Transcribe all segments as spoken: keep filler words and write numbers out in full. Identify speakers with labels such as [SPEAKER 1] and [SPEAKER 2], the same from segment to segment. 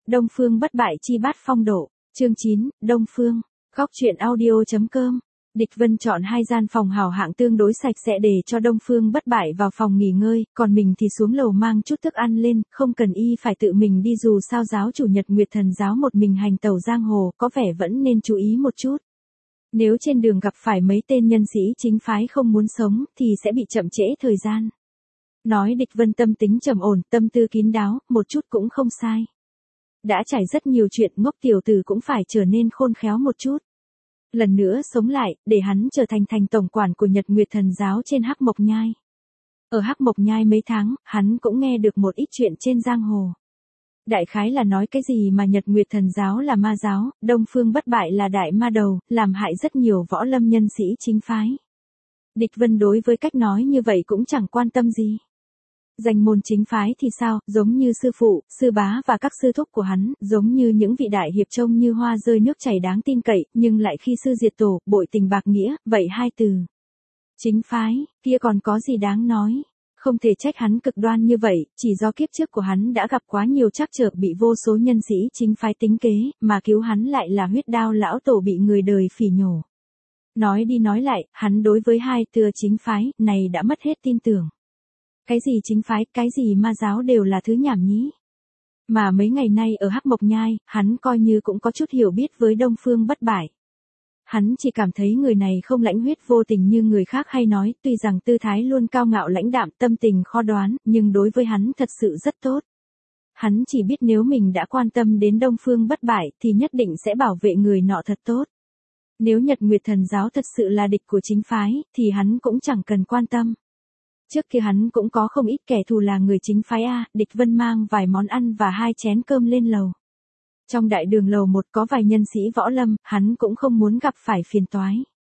[SPEAKER 1] Đông Phương bất bại chi bát phong độ. Chương chín, Đông Phương. Góc truyện audio.com. Địch Vân chọn hai gian phòng hào hạng tương đối sạch sẽ để cho Đông Phương bất bại vào phòng nghỉ ngơi, còn mình thì xuống lầu mang chút thức ăn lên, không cần y phải tự mình đi, dù sao giáo chủ Nhật Nguyệt Thần giáo một mình hành tẩu giang hồ, có vẻ vẫn nên chú ý một chút. Nếu trên đường gặp phải mấy tên nhân sĩ chính phái không muốn sống, thì sẽ bị chậm trễ thời gian. Nói Địch Vân tâm tính trầm ổn, tâm tư kín đáo, một chút cũng không sai. Đã trải rất nhiều chuyện, ngốc tiểu tử cũng phải trở nên khôn khéo một chút. Lần nữa sống lại, để hắn trở thành thành tổng quản của Nhật Nguyệt Thần giáo trên Hắc Mộc Nhai. Ở Hắc Mộc Nhai mấy tháng, hắn cũng nghe được một ít chuyện trên giang hồ. Đại khái là nói cái gì mà Nhật Nguyệt Thần giáo là ma giáo, Đông Phương bất bại là đại ma đầu, làm hại rất nhiều võ lâm nhân sĩ chính phái. Địch Vân đối với cách nói như vậy cũng chẳng quan tâm gì. Danh môn chính phái thì sao, giống như sư phụ, sư bá và các sư thúc của hắn, giống như những vị đại hiệp trông như hoa rơi nước chảy đáng tin cậy, nhưng lại khi sư diệt tổ, bội tình bạc nghĩa, vậy hai từ. Chính phái, kia còn có gì đáng nói. Không thể trách hắn cực đoan như vậy, chỉ do kiếp trước của hắn đã gặp quá nhiều trắc trở, bị vô số nhân sĩ chính phái tính kế, mà cứu hắn lại là huyết đao lão tổ bị người đời phỉ nhổ. Nói đi nói lại, hắn đối với hai từ chính phái này đã mất hết tin tưởng. Cái gì chính phái, cái gì ma giáo đều là thứ nhảm nhí. Mà mấy ngày nay ở Hắc Mộc Nhai, hắn coi như cũng có chút hiểu biết với Đông Phương bất bại. Hắn chỉ cảm thấy người này không lãnh huyết vô tình như người khác hay nói, tuy rằng tư thái luôn cao ngạo lãnh đạm, tâm tình khó đoán, nhưng đối với hắn thật sự rất tốt. Hắn chỉ biết nếu mình đã quan tâm đến Đông Phương bất bại thì nhất định sẽ bảo vệ người nọ thật tốt. Nếu Nhật Nguyệt Thần giáo thật sự là địch của chính phái, thì hắn cũng chẳng cần quan tâm. Trước kia hắn cũng có không ít kẻ thù là người chính phái A, Địch Vân mang vài món ăn và hai chén cơm lên lầu. Trong đại đường lầu một có vài nhân sĩ võ lâm, hắn cũng không muốn gặp phải phiền toái.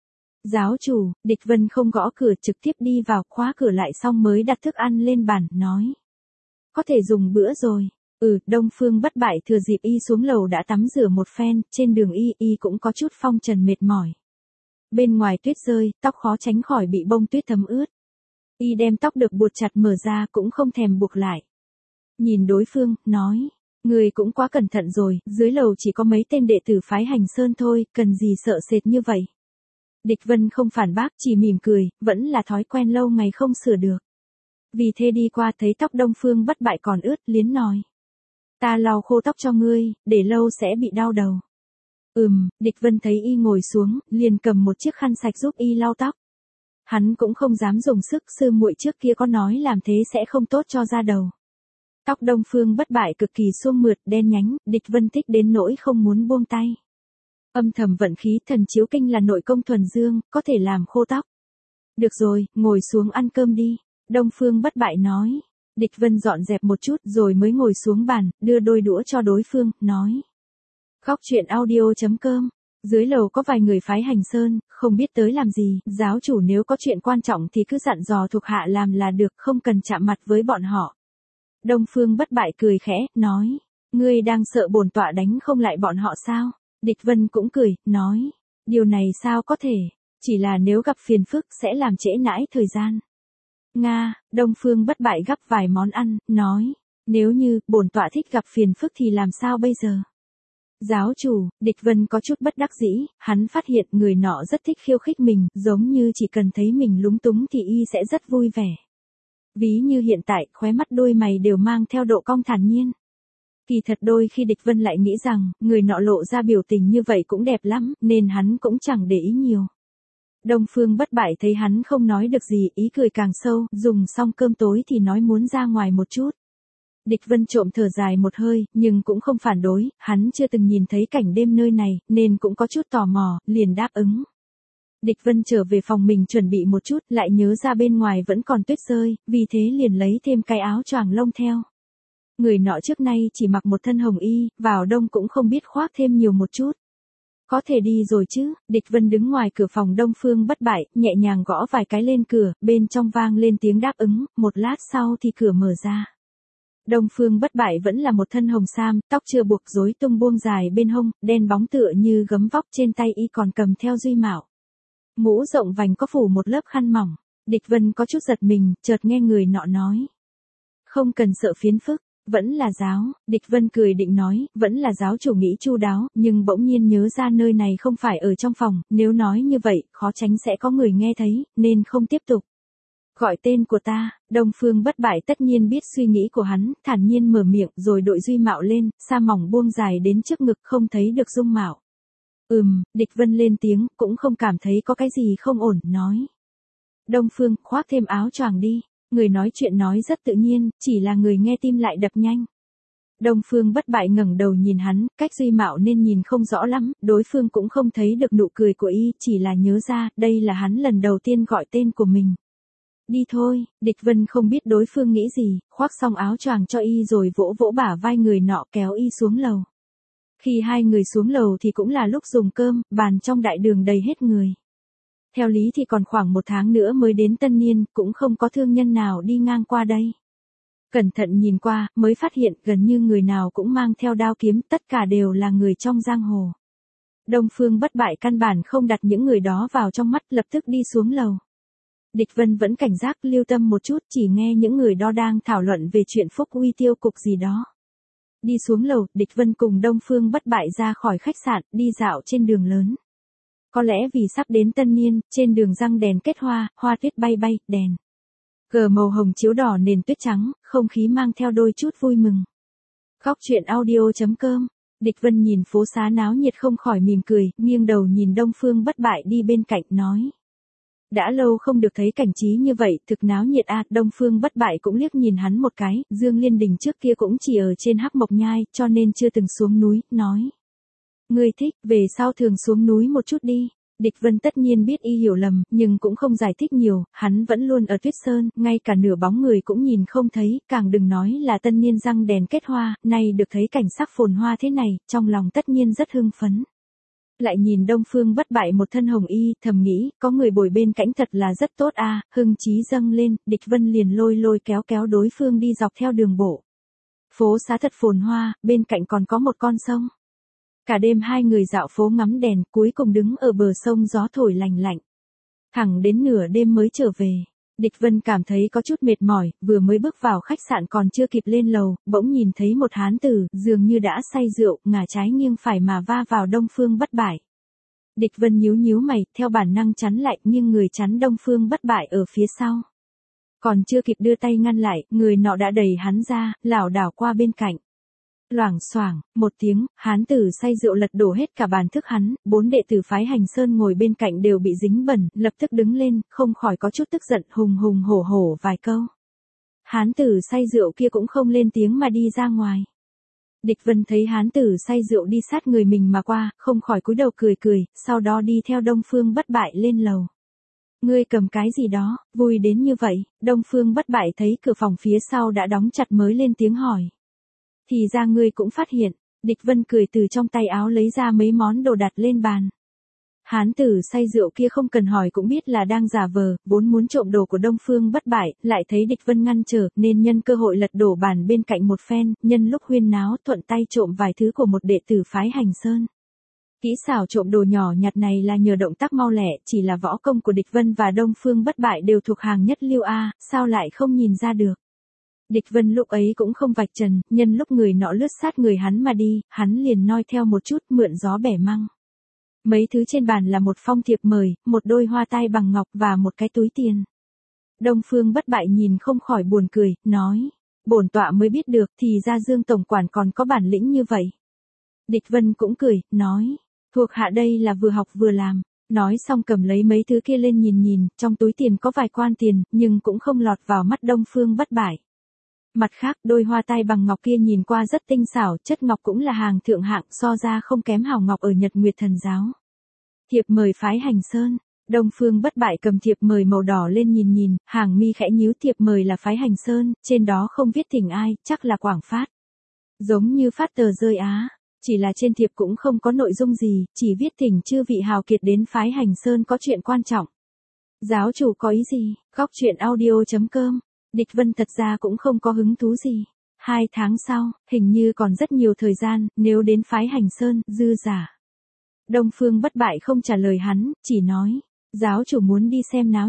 [SPEAKER 1] Giáo chủ, Địch Vân không gõ cửa, trực tiếp đi vào, khóa cửa lại xong mới đặt thức ăn lên bàn, nói. Có thể dùng bữa rồi. Ừ, Đông Phương bất bại thừa dịp y xuống lầu đã tắm rửa một phen, trên đường y, y cũng có chút phong trần mệt mỏi. Bên ngoài tuyết rơi, tóc khó tránh khỏi bị bông tuyết thấm ướt. Y đem tóc được buộc chặt mở ra cũng không thèm buộc lại. Nhìn đối phương, nói. Người cũng quá cẩn thận rồi, dưới lầu chỉ có mấy tên đệ tử phái Hành Sơn thôi, cần gì sợ sệt như vậy. Địch Vân không phản bác, chỉ mỉm cười, vẫn là thói quen lâu ngày không sửa được. Vì thế đi qua thấy tóc Đông Phương bất bại còn ướt, liến nói. Ta lau khô tóc cho ngươi, để lâu sẽ bị đau đầu. Ừm, Địch Vân thấy y ngồi xuống, liền cầm một chiếc khăn sạch giúp y lau tóc. Hắn cũng không dám dùng sức, sư muội trước kia có nói làm thế sẽ không tốt cho da đầu. Tóc Đông Phương bất bại cực kỳ suông mượt, đen nhánh, Địch Vân thích đến nỗi không muốn buông tay. Âm thầm vận khí thần chiếu kinh là nội công thuần dương, có thể làm khô tóc. Được rồi, ngồi xuống ăn cơm đi. Đông Phương bất bại nói. Địch Vân dọn dẹp một chút rồi mới ngồi xuống bàn, đưa đôi đũa cho đối phương, nói. Góc truyện audio.com. Dưới lầu có vài người phái Hành Sơn, không biết tới làm gì, giáo chủ nếu có chuyện quan trọng thì cứ dặn dò thuộc hạ làm là được, không cần chạm mặt với bọn họ. Đông Phương bất bại cười khẽ, nói, ngươi đang sợ bổn tọa đánh không lại bọn họ sao? Địch Vân cũng cười, nói, điều này sao có thể, chỉ là nếu gặp phiền phức sẽ làm trễ nãi thời gian. Nga, Đông Phương bất bại gắp vài món ăn, nói, nếu như bổn tọa thích gặp phiền phức thì làm sao bây giờ? Giáo chủ, Địch Vân có chút bất đắc dĩ, hắn phát hiện người nọ rất thích khiêu khích mình, giống như chỉ cần thấy mình lúng túng thì y sẽ rất vui vẻ. Ví như hiện tại, khóe mắt đôi mày đều mang theo độ cong thản nhiên. Kỳ thật đôi khi Địch Vân lại nghĩ rằng, người nọ lộ ra biểu tình như vậy cũng đẹp lắm, nên hắn cũng chẳng để ý nhiều. Đông Phương bất bại thấy hắn không nói được gì, ý cười càng sâu, dùng xong cơm tối thì nói muốn ra ngoài một chút. Địch Vân trộm thở dài một hơi, nhưng cũng không phản đối, hắn chưa từng nhìn thấy cảnh đêm nơi này, nên cũng có chút tò mò, liền đáp ứng. Địch Vân trở về phòng mình chuẩn bị một chút, lại nhớ ra bên ngoài vẫn còn tuyết rơi, vì thế liền lấy thêm cái áo choàng lông theo. Người nọ trước nay chỉ mặc một thân hồng y, vào đông cũng không biết khoác thêm nhiều một chút. Có thể đi rồi chứ, Địch Vân đứng ngoài cửa phòng Đông Phương bất bại, nhẹ nhàng gõ vài cái lên cửa, bên trong vang lên tiếng đáp ứng, một lát sau thì cửa mở ra. Đông Phương bất bại vẫn là một thân hồng sam, tóc chưa buộc rối tung buông dài bên hông, đen bóng tựa như gấm vóc, trên tay y còn cầm theo duy mạo. Mũ rộng vành có phủ một lớp khăn mỏng. Địch Vân có chút giật mình, chợt nghe người nọ nói. Không cần sợ phiền phức, Vẫn là giáo, Địch Vân cười định nói, vẫn là giáo chủ nghĩ chu đáo, nhưng bỗng nhiên nhớ ra nơi này không phải ở trong phòng, nếu nói như vậy, khó tránh sẽ có người nghe thấy, nên không tiếp tục. Gọi tên của ta, Đông Phương Bất Bại tất nhiên biết suy nghĩ của hắn, thản nhiên mở miệng rồi đội duy mạo lên, sa mỏng buông dài đến trước ngực không thấy được dung mạo. Ừm, Địch Vân lên tiếng, cũng không cảm thấy có cái gì không ổn, nói. Đông Phương, khoác thêm áo choàng đi. Người nói chuyện nói rất tự nhiên, chỉ là người nghe tim lại đập nhanh. Đông Phương Bất Bại ngẩng đầu nhìn hắn, cách duy mạo nên nhìn không rõ lắm, đối phương cũng không thấy được nụ cười của y, chỉ là nhớ ra, đây là hắn lần đầu tiên gọi tên của mình. Đi thôi, Địch Vân không biết đối phương nghĩ gì, khoác xong áo choàng cho y rồi vỗ vỗ bả vai người nọ kéo y xuống lầu. Khi hai người xuống lầu thì cũng là lúc dùng cơm, bàn trong đại đường đầy hết người. Theo lý thì còn khoảng một tháng nữa mới đến tân niên, cũng không có thương nhân nào đi ngang qua đây. Cẩn thận nhìn qua, mới phát hiện gần như người nào cũng mang theo đao kiếm, tất cả đều là người trong giang hồ. Đông Phương Bất Bại căn bản không đặt những người đó vào trong mắt, lập tức đi xuống lầu. Địch Vân vẫn cảnh giác lưu tâm một chút, chỉ nghe những người đó đang thảo luận về chuyện phúc uy tiêu cục gì đó. Đi xuống lầu, Địch Vân cùng Đông Phương Bất Bại ra khỏi khách sạn, đi dạo trên đường lớn. Có lẽ vì sắp đến tân niên, trên đường răng đèn kết hoa, hoa tuyết bay bay, đèn gờ màu hồng chiếu đỏ nền tuyết trắng, không khí mang theo đôi chút vui mừng. Góc truyện audio chấm com. Địch Vân nhìn phố xá náo nhiệt không khỏi mỉm cười, nghiêng đầu nhìn Đông Phương Bất Bại đi bên cạnh, nói. Đã lâu không được thấy cảnh trí như vậy, thực náo nhiệt à, Đông Phương Bất Bại cũng liếc nhìn hắn một cái, Dương Liên Đình trước kia cũng chỉ ở trên Hắc Mộc Nhai, cho nên chưa từng xuống núi, nói. Ngươi thích, về sau thường xuống núi một chút đi. Địch Vân tất nhiên biết y hiểu lầm, nhưng cũng không giải thích nhiều, hắn vẫn luôn ở Tuyết Sơn, ngay cả nửa bóng người cũng nhìn không thấy, càng đừng nói là tân niên răng đèn kết hoa, nay được thấy cảnh sắc phồn hoa thế này, trong lòng tất nhiên rất hưng phấn. Lại nhìn Đông Phương Bất Bại một thân hồng y, thầm nghĩ, có người bồi bên cạnh thật là rất tốt a, hưng chí dâng lên, Địch Vân liền lôi lôi kéo kéo đối phương đi dọc theo đường bộ. Phố xá thật phồn hoa, bên cạnh còn có một con sông. Cả đêm hai người dạo phố ngắm đèn, cuối cùng đứng ở bờ sông gió thổi lành lạnh. Thẳng đến nửa đêm mới trở về. Địch Vân cảm thấy có chút mệt mỏi, vừa mới bước vào khách sạn còn chưa kịp lên lầu, bỗng nhìn thấy một hán tử, dường như đã say rượu, ngả trái nghiêng phải mà va vào Đông Phương Bất Bại. Địch Vân nhíu nhíu mày, theo bản năng chắn lại, nhưng người chắn Đông Phương Bất Bại ở phía sau. Còn chưa kịp đưa tay ngăn lại, người nọ đã đẩy hắn ra, lảo đảo qua bên cạnh. Loảng xoảng, một tiếng, hán tử say rượu lật đổ hết cả bàn thức hắn, bốn đệ tử phái Hành Sơn ngồi bên cạnh đều bị dính bẩn, lập tức đứng lên, không khỏi có chút tức giận, hùng hùng hổ hổ vài câu. Hán tử say rượu kia cũng không lên tiếng mà đi ra ngoài. Địch Vân thấy hán tử say rượu đi sát người mình mà qua, không khỏi cúi đầu cười cười, sau đó đi theo Đông Phương Bất Bại lên lầu. Ngươi cầm cái gì đó, vui đến như vậy, Đông Phương Bất Bại thấy cửa phòng phía sau đã đóng chặt mới lên tiếng hỏi. Thì ra ngươi cũng phát hiện, Địch Vân cười từ trong tay áo lấy ra mấy món đồ đặt lên bàn. Hán tử say rượu kia không cần hỏi cũng biết là đang giả vờ, vốn muốn trộm đồ của Đông Phương Bất Bại, lại thấy Địch Vân ngăn trở, nên nhân cơ hội lật đổ bàn bên cạnh một phen, nhân lúc huyên náo thuận tay trộm vài thứ của một đệ tử phái Hành Sơn. Kỹ xảo trộm đồ nhỏ nhặt này là nhờ động tác mau lẹ, chỉ là võ công của Địch Vân và Đông Phương Bất Bại đều thuộc hàng nhất lưu A, sao lại không nhìn ra được. Địch Vân lúc ấy cũng không vạch trần, nhân lúc người nọ lướt sát người hắn mà đi, hắn liền noi theo một chút mượn gió bẻ măng. Mấy thứ trên bàn là một phong thiệp mời, một đôi hoa tai bằng ngọc và một cái túi tiền. Đông Phương Bất Bại nhìn không khỏi buồn cười, nói, bổn tọa mới biết được thì ra Dương tổng quản còn có bản lĩnh như vậy. Địch Vân cũng cười, nói, thuộc hạ đây là vừa học vừa làm. Nói xong cầm lấy mấy thứ kia lên nhìn nhìn, trong túi tiền có vài quan tiền, nhưng cũng không lọt vào mắt Đông Phương Bất Bại. Mặt khác, đôi hoa tai bằng ngọc kia nhìn qua rất tinh xảo, chất ngọc cũng là hàng thượng hạng, so ra không kém hào ngọc ở Nhật Nguyệt Thần Giáo. Thiệp mời phái Hành Sơn. Đông Phương Bất Bại cầm thiệp mời màu đỏ lên nhìn nhìn, hàng mi khẽ nhíu, thiệp mời là phái Hành Sơn, trên đó không viết thỉnh ai, chắc là quảng phát. Giống như phát tờ rơi á, chỉ là trên thiệp cũng không có nội dung gì, chỉ viết thỉnh chư vị hào kiệt đến phái Hành Sơn có chuyện quan trọng. Giáo chủ có ý gì? Góc truyện audio chấm com. Địch Vân thật ra cũng không có hứng thú gì. Hai tháng sau, hình như còn rất nhiều thời gian, nếu đến phái Hành Sơn, dư giả. Đông Phương Bất Bại không trả lời hắn, chỉ nói, giáo chủ muốn đi xem náo nhiệt.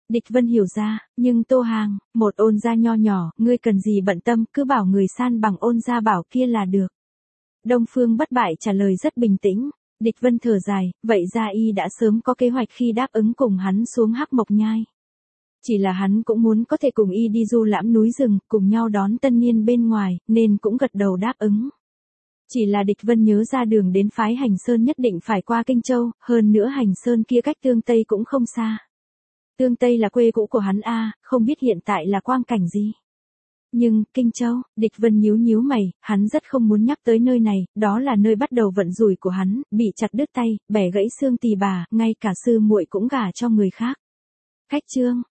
[SPEAKER 1] Địch Vân hiểu ra, nhưng Tô Hàng, một ôn gia nho nhỏ, ngươi cần gì bận tâm, cứ bảo người san bằng ôn gia bảo kia là được. Đông Phương Bất Bại trả lời rất bình tĩnh. Địch Vân thở dài, vậy ra y đã sớm có kế hoạch khi đáp ứng cùng hắn xuống Hắc Mộc Nhai. Chỉ là hắn cũng muốn có thể cùng y đi du lãm núi rừng, cùng nhau đón tân niên bên ngoài, nên cũng gật đầu đáp ứng. Chỉ là Địch Vân nhớ ra đường đến phái Hành Sơn nhất định phải qua Kinh Châu, hơn nữa Hành Sơn kia cách Tương Tây cũng không xa. Tương Tây là quê cũ của hắn a, không biết hiện tại là quang cảnh gì. Nhưng, Kinh Châu, Địch Vân nhíu nhíu mày, hắn rất không muốn nhắc tới nơi này, đó là nơi bắt đầu vận rủi của hắn, bị chặt đứt tay, bẻ gãy xương tỳ bà, ngay cả sư muội cũng gả cho người khác. Khách chương,